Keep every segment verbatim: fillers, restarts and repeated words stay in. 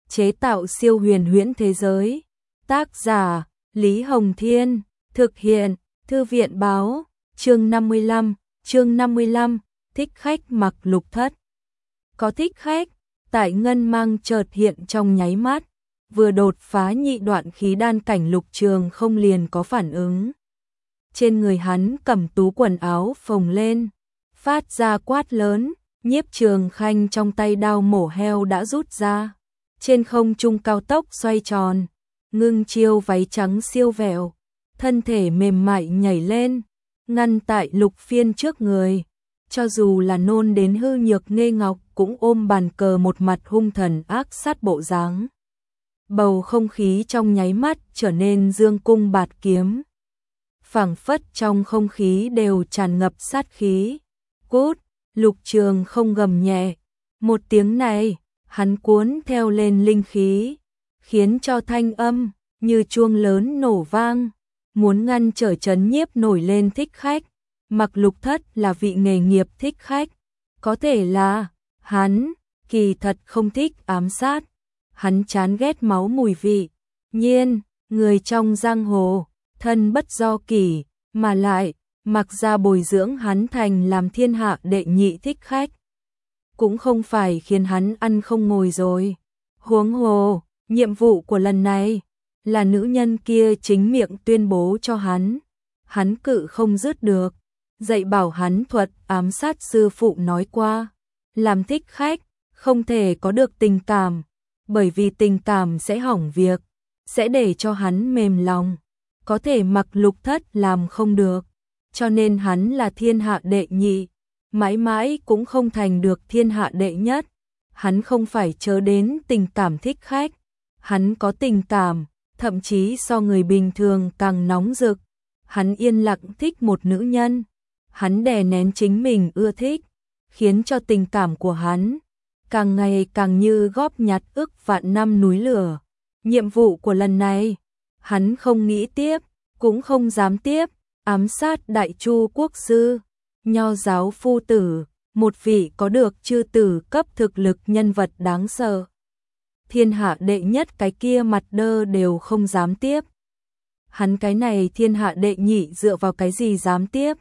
chế tạo siêu huyền huyễn thế giới. Tác giả Lý Hồng Thiên, thực hiện Thư viện Báo. Chương năm mươi lăm, chương năm mươi lăm, thích khách mặc lục thất. Có thích khách, tại ngân mang chợt hiện trong nháy mắt, vừa đột phá nhị đoạn khí đan cảnh Lục Trường không liền có phản ứng. Trên người hắn cầm tú quần áo phồng lên, phát ra quát lớn, Nhiếp Trường Khanh trong tay đao mổ heo đã rút ra, trên không trung cao tốc xoay tròn, ngưng chiêu váy trắng siêu vẹo, thân thể mềm mại nhảy lên, ngăn tại Lục Phiên trước người, cho dù là nôn đến hư nhược Nghê Ngọc cũng ôm bàn cờ một mặt hung thần ác sát bộ dáng. Bầu không khí trong nháy mắt trở nên dương cung bạt kiếm. Phảng phất trong không khí đều tràn ngập sát khí. Cút, Lục Trường không gầm nhẹ. Một tiếng này, hắn cuốn theo lên linh khí, khiến cho thanh âm như chuông lớn nổ vang, muốn ngăn trở chấn nhiếp nổi lên thích khách. Mặc lục thất là vị nghề nghiệp thích khách, có thể là hắn kỳ thật không thích ám sát, hắn chán ghét máu mùi vị. Nhiên, người trong giang hồ, thân bất do kỷ, mà lại mặc ra bồi dưỡng hắn thành làm thiên hạ đệ nhị thích khách, cũng không phải khiến hắn ăn không ngồi rồi. Huống hồ, nhiệm vụ của lần này là nữ nhân kia chính miệng tuyên bố cho hắn, hắn cự không dứt được. Dạy bảo hắn thuật ám sát sư phụ nói qua, làm thích khách không thể có được tình cảm, bởi vì tình cảm sẽ hỏng việc, sẽ để cho hắn mềm lòng, có thể mặc lục thất làm không được, cho nên hắn là thiên hạ đệ nhị, mãi mãi cũng không thành được thiên hạ đệ nhất. Hắn không phải chớ đến tình cảm thích khách, hắn có tình cảm, thậm chí so người bình thường càng nóng rực. Hắn yên lặng thích một nữ nhân, hắn đè nén chính mình ưa thích, khiến cho tình cảm của hắn càng ngày càng như góp nhặt ức vạn năm núi lửa. Nhiệm vụ của lần này, hắn không nghĩ tiếp, cũng không dám tiếp, ám sát Đại Chu quốc sư, nho giáo phu tử, một vị có được chư tử cấp thực lực nhân vật đáng sợ. Thiên hạ đệ nhất cái kia mặt đơ đều không dám tiếp. Hắn cái này thiên hạ đệ nhị dựa vào cái gì dám tiếp?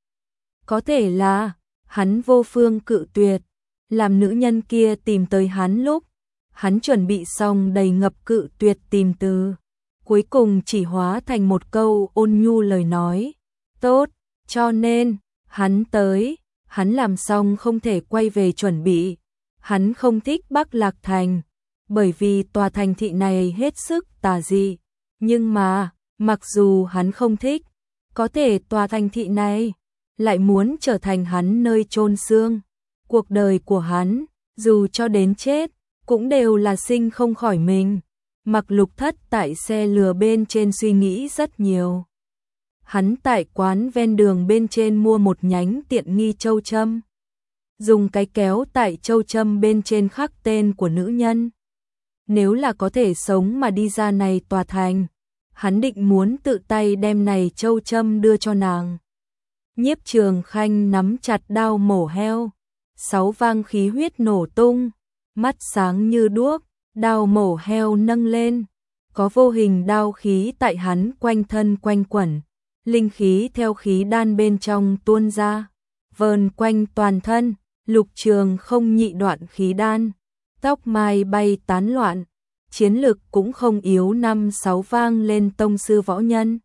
Có thể là hắn vô phương cự tuyệt, làm nữ nhân kia tìm tới hắn lúc, hắn chuẩn bị xong đầy ngập cự tuyệt tìm từ, cuối cùng chỉ hóa thành một câu ôn nhu lời nói. Tốt, cho nên, hắn tới, hắn làm xong không thể quay về chuẩn bị. Hắn không thích Bắc Lạc Thành, bởi vì tòa thành thị này hết sức tà dị, nhưng mà, mặc dù hắn không thích, có thể tòa thành thị này lại muốn trở thành hắn nơi chôn xương. Cuộc đời của hắn, dù cho đến chết, cũng đều là sinh không khỏi mình. Mặc lục thất tại xe lừa bên trên suy nghĩ rất nhiều. Hắn tại quán ven đường bên trên mua một nhánh tiện nghi châu châm, dùng cái kéo tại châu châm bên trên khắc tên của nữ nhân. Nếu là có thể sống mà đi ra này tòa thành, hắn định muốn tự tay đem này châu châm đưa cho nàng. Nhiếp Trường Khanh nắm chặt đao mổ heo, sáu vang khí huyết nổ tung, mắt sáng như đuốc, đao mổ heo nâng lên, có vô hình đao khí tại hắn quanh thân quanh quẩn, linh khí theo khí đan bên trong tuôn ra, vờn quanh toàn thân. Lục Trường không nhị đoạn khí đan, tóc mai bay tán loạn, chiến lực cũng không yếu năm sáu vang lên tông sư võ nhân.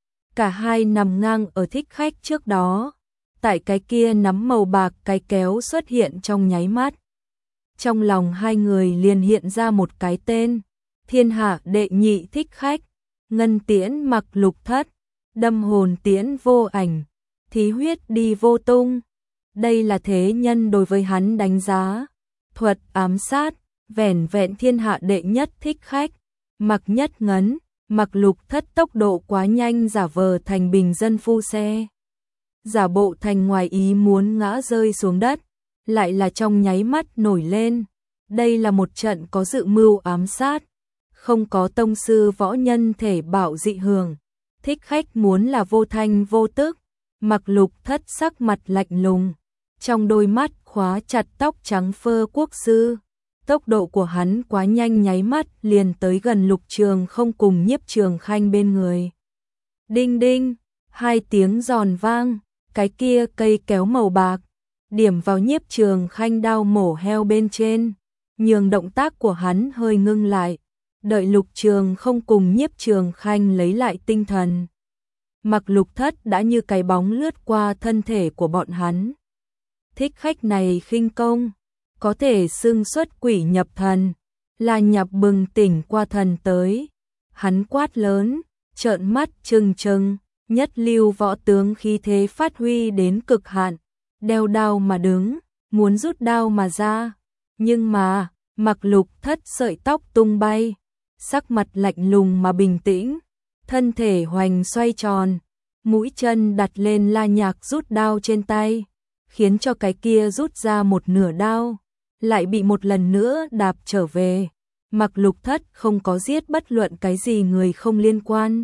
Cả hai nằm ngang ở thích khách trước đó, tại cái kia nắm màu bạc cái kéo xuất hiện trong nháy mắt. Trong lòng hai người liền hiện ra một cái tên, thiên hạ đệ nhị thích khách, ngân tiễn mặc lục thất, đâm hồn tiễn vô ảnh, thí huyết đi vô tung. Đây là thế nhân đối với hắn đánh giá, thuật ám sát, vẻn vẹn thiên hạ đệ nhất thích khách, mặc nhất ngấn. Mặc lục thất tốc độ quá nhanh giả vờ thành bình dân phu xe, giả bộ thành ngoài ý muốn ngã rơi xuống đất, lại là trong nháy mắt nổi lên. Đây là một trận có dự mưu ám sát, không có tông sư võ nhân thể bảo dị hưởng, thích khách muốn là vô thanh vô tức. Mặc lục thất sắc mặt lạnh lùng, trong đôi mắt khóa chặt tóc trắng phơ quốc sư, Tốc độ của hắn quá nhanh, nháy mắt liền tới gần Lục Trường Không cùng Nhiếp Trường Khanh bên người. Đinh đinh, hai tiếng giòn vang, cái kia cây kéo màu bạc điểm vào Nhiếp Trường Khanh đao mổ heo bên trên, nhường động tác của hắn hơi ngưng lại, đợi Lục Trường Không cùng Nhiếp Trường Khanh lấy lại tinh thần. Mặc Lục Thất đã như cái bóng lướt qua thân thể của bọn hắn. Thích khách này khinh công, có thể xưng xuất quỷ nhập thần, là nhập bừng tỉnh qua thần tới. Hắn quát lớn, trợn mắt trừng trừng, nhất lưu võ tướng khí thế phát huy đến cực hạn, đeo đao mà đứng, muốn rút đao mà ra. Nhưng mà, Mặc Lục Thất sợi tóc tung bay, sắc mặt lạnh lùng mà bình tĩnh, thân thể hoành xoay tròn, mũi chân đặt lên la nhạc rút đao trên tay, khiến cho cái kia rút ra một nửa đao, lại bị một lần nữa đạp trở về. Mặc Lục Thất không có giết bất luận cái gì người không liên quan.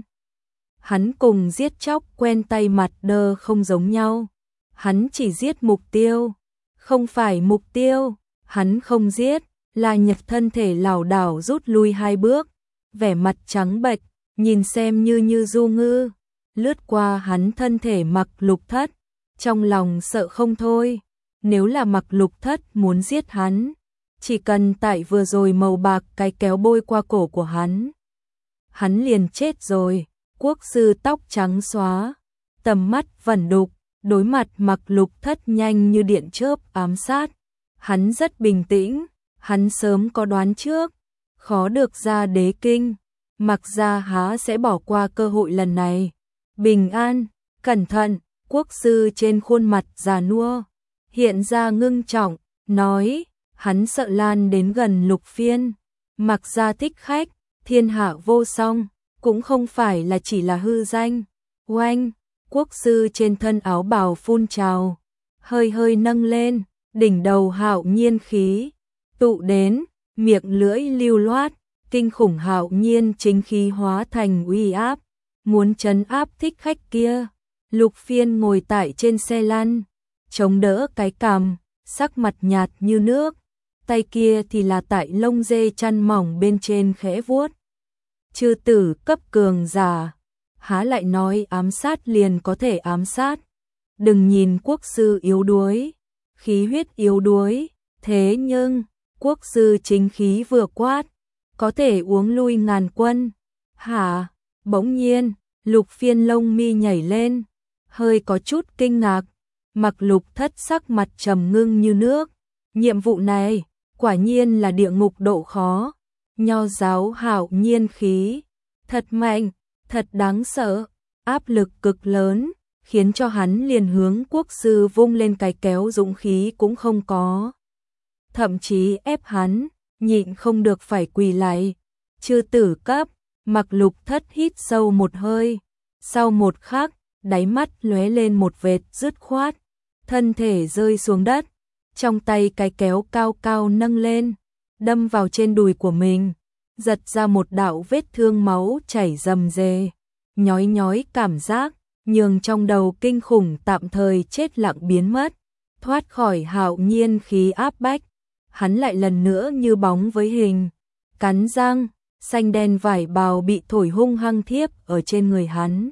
Hắn cùng giết chóc quen tay mặt đơ không giống nhau. Hắn chỉ giết mục tiêu, không phải mục tiêu, hắn không giết, là nhật thân thể lảo đảo rút lui hai bước, vẻ mặt trắng bệch, nhìn xem như như du ngư, lướt qua hắn thân thể Mặc Lục Thất, trong lòng sợ không thôi. Nếu là Mặc Lục Thất muốn giết hắn, chỉ cần tại vừa rồi màu bạc cái kéo bôi qua cổ của hắn, hắn liền chết rồi. Quốc sư tóc trắng xóa, tầm mắt vẩn đục, đối mặt Mặc Lục Thất nhanh như điện chớp ám sát. Hắn rất bình tĩnh, hắn sớm có đoán trước, khó được ra đế kinh, Mặc gia há sẽ bỏ qua cơ hội lần này. Bình an, cẩn thận, quốc sư trên khuôn mặt già nua hiện ra ngưng trọng, nói, hắn sợ lan đến gần Lục Phiên. Mặc gia thích khách, thiên hạ vô song, cũng không phải là chỉ là hư danh. Oanh, quốc sư trên thân áo bào phun trào, hơi hơi nâng lên, đỉnh đầu hạo nhiên khí tụ đến, miệng lưỡi lưu loát, kinh khủng hạo nhiên chính khí hóa thành uy áp, muốn trấn áp thích khách kia. Lục Phiên ngồi tại trên xe lăn, chống đỡ cái cằm, sắc mặt nhạt như nước, tay kia thì là tại lông dê chăn mỏng bên trên khẽ vuốt. Chư tử cấp cường giả, há lại nói ám sát liền có thể ám sát. Đừng nhìn quốc sư yếu đuối, khí huyết yếu đuối, thế nhưng quốc sư chính khí vừa quát, có thể uống lui ngàn quân. Hả? Bỗng nhiên, Lục Phiên lông mi nhảy lên, hơi có chút kinh ngạc. Mặc Lục Thất sắc mặt trầm ngưng như nước. Nhiệm vụ này, quả nhiên là địa ngục độ khó. Nho giáo hạo nhiên khí, thật mạnh, thật đáng sợ, áp lực cực lớn, khiến cho hắn liền hướng quốc sư vung lên cái kéo dũng khí cũng không có. Thậm chí ép hắn, nhịn không được phải quỳ lạy. Chư tử cấp, Mặc Lục Thất hít sâu một hơi, sau một khắc, đáy mắt lóe lên một vệt dứt khoát, thân thể rơi xuống đất, trong tay cái kéo cao cao nâng lên, đâm vào trên đùi của mình, giật ra một đạo vết thương máu chảy rầm rề, nhói nhói cảm giác, nhường trong đầu kinh khủng tạm thời chết lặng biến mất, thoát khỏi hạo nhiên khí áp bách, hắn lại lần nữa như bóng với hình, cắn răng, xanh đen vải bào bị thổi hung hăng thiếp ở trên người hắn.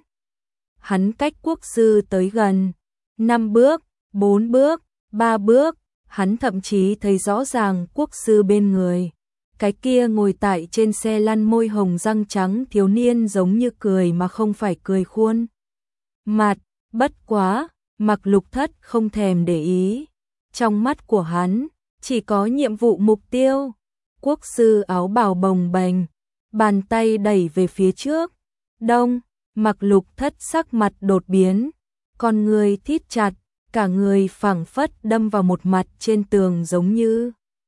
Hắn cách quốc sư tới gần, năm bước, bốn bước, ba bước, hắn thậm chí thấy rõ ràng quốc sư bên người. Cái kia ngồi tại trên xe lăn môi hồng răng trắng thiếu niên giống như cười mà không phải cười khuôn mặt, bất quá, Mặc Lục Thất không thèm để ý. Trong mắt của hắn, chỉ có nhiệm vụ mục tiêu. Quốc sư áo bào bồng bềnh, bàn tay đẩy về phía trước. Đông, Mặc Lục Thất sắc mặt đột biến, con người thít chặt, cả người phảng phất đâm vào một mặt trên tường giống như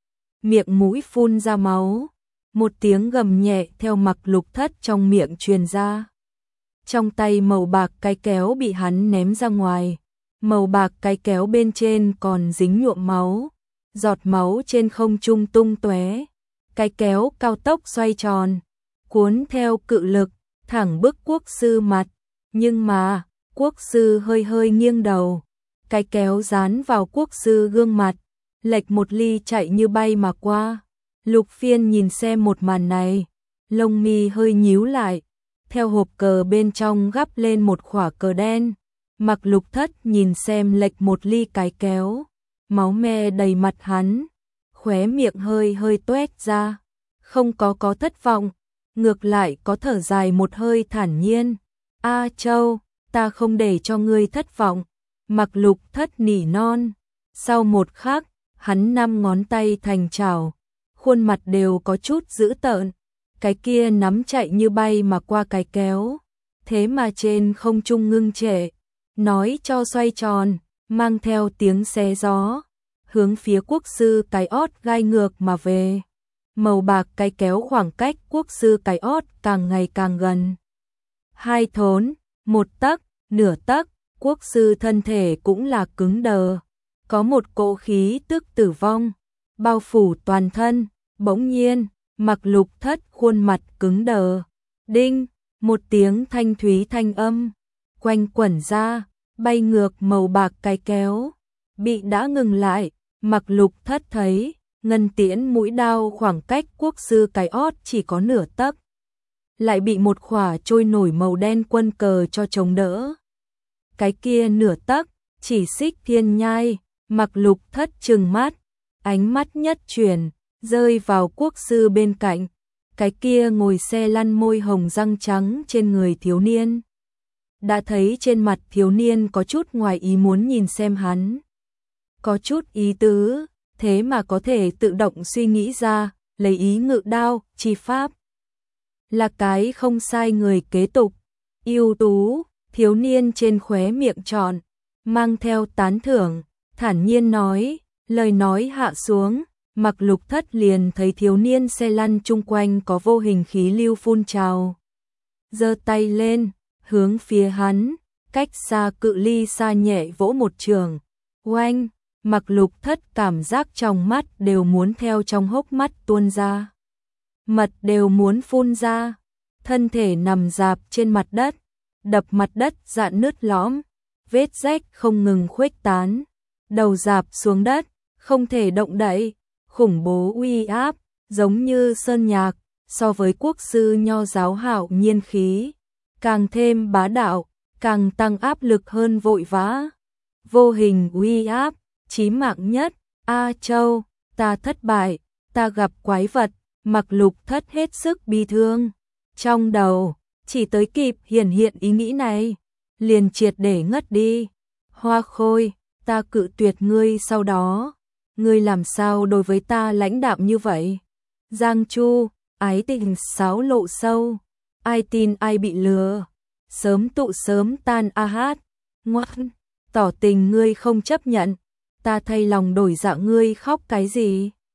miệng mũi phun ra máu. Một tiếng gầm nhẹ theo Mặc Lục Thất trong miệng truyền ra. Trong tay màu bạc cái kéo bị hắn ném ra ngoài. Màu bạc cái kéo bên trên còn dính nhuộm máu, giọt máu trên không trung tung tóe. Cái kéo cao tốc xoay tròn, cuốn theo cự lực, thẳng bức quốc sư mặt. Nhưng mà, quốc sư hơi hơi nghiêng đầu, cái kéo dán vào quốc sư gương mặt, lệch một ly chạy như bay mà qua. Lục Phiên nhìn xem một màn này, lông mi hơi nhíu lại, theo hộp cờ bên trong gắp lên một khỏa cờ đen. Mặc Lục Thất nhìn xem lệch một ly cái kéo, máu me đầy mặt hắn, khóe miệng hơi hơi toét ra, không có có thất vọng, ngược lại có thở dài một hơi thản nhiên. A Châu, ta không để cho ngươi thất vọng. Mặc Lục Thất nỉ non, sau một khắc, hắn năm ngón tay thành chảo, khuôn mặt đều có chút dữ tợn, cái kia nắm chạy như bay mà qua cái kéo, thế mà trên không trung ngưng trệ, nói cho xoay tròn, mang theo tiếng xé gió, hướng phía quốc sư cái ót gai ngược mà về. Màu bạc cái kéo khoảng cách quốc sư cái ót càng ngày càng gần. Hai thốn, một tấc, nửa tấc, quốc sư thân thể cũng là cứng đờ, có một cỗ khí tức tử vong, bao phủ toàn thân. Bỗng nhiên, Mặc Lục Thất khuôn mặt cứng đờ, đinh, một tiếng thanh thúy thanh âm, quanh quẩn ra, bay ngược màu bạc cái kéo, bị đã ngừng lại. Mặc Lục Thất thấy, ngân tiễn mũi đao khoảng cách quốc sư cái ót chỉ có nửa tấc, lại bị một khỏa trôi nổi màu đen quân cờ cho chống đỡ. Cái kia nửa tấc, chỉ xích thiên nhai. Mặc Lục Thất trừng mắt, ánh mắt nhất chuyển, rơi vào quốc sư bên cạnh, cái kia ngồi xe lăn môi hồng răng trắng trên người thiếu niên. Đã thấy trên mặt thiếu niên có chút ngoài ý muốn nhìn xem hắn, có chút ý tứ, thế mà có thể tự động suy nghĩ ra, lấy ý ngự đao, chi pháp. Là cái không sai người kế tục, ưu tú, thiếu niên trên khóe miệng tròn, mang theo tán thưởng, thản nhiên nói, lời nói hạ xuống, Mặc Lục Thất liền thấy thiếu niên xe lăn chung quanh có vô hình khí lưu phun trào. Giơ tay lên, hướng phía hắn, cách xa cự ly xa nhẹ vỗ một trường. Oanh, Mặc Lục Thất cảm giác trong mắt đều muốn theo trong hốc mắt tuôn ra. Mật đều muốn phun ra, thân thể nằm rạp trên mặt đất, đập mặt đất dạn nứt lõm, vết rách không ngừng khuếch tán, đầu rạp xuống đất, không thể động đậy, khủng bố uy áp, giống như sơn nhạc, so với quốc sư nho giáo hạo nhiên khí, càng thêm bá đạo, càng tăng áp lực hơn vội vã. Vô hình uy áp, chí mạng nhất, A Châu, ta thất bại, ta gặp quái vật. Mặc Lục Thất hết sức bi thương, trong đầu chỉ tới kịp hiển hiện ý nghĩ này, liền triệt để ngất đi. Hoa Khôi, ta cự tuyệt ngươi sau đó, ngươi làm sao đối với ta lãnh đạm như vậy? Giang Chu, ái tình sáo lộ sâu, ai tin ai bị lừa, sớm tụ sớm tan a hát, ngoan, tỏ tình ngươi không chấp nhận, ta thay lòng đổi dạ ngươi khóc cái gì?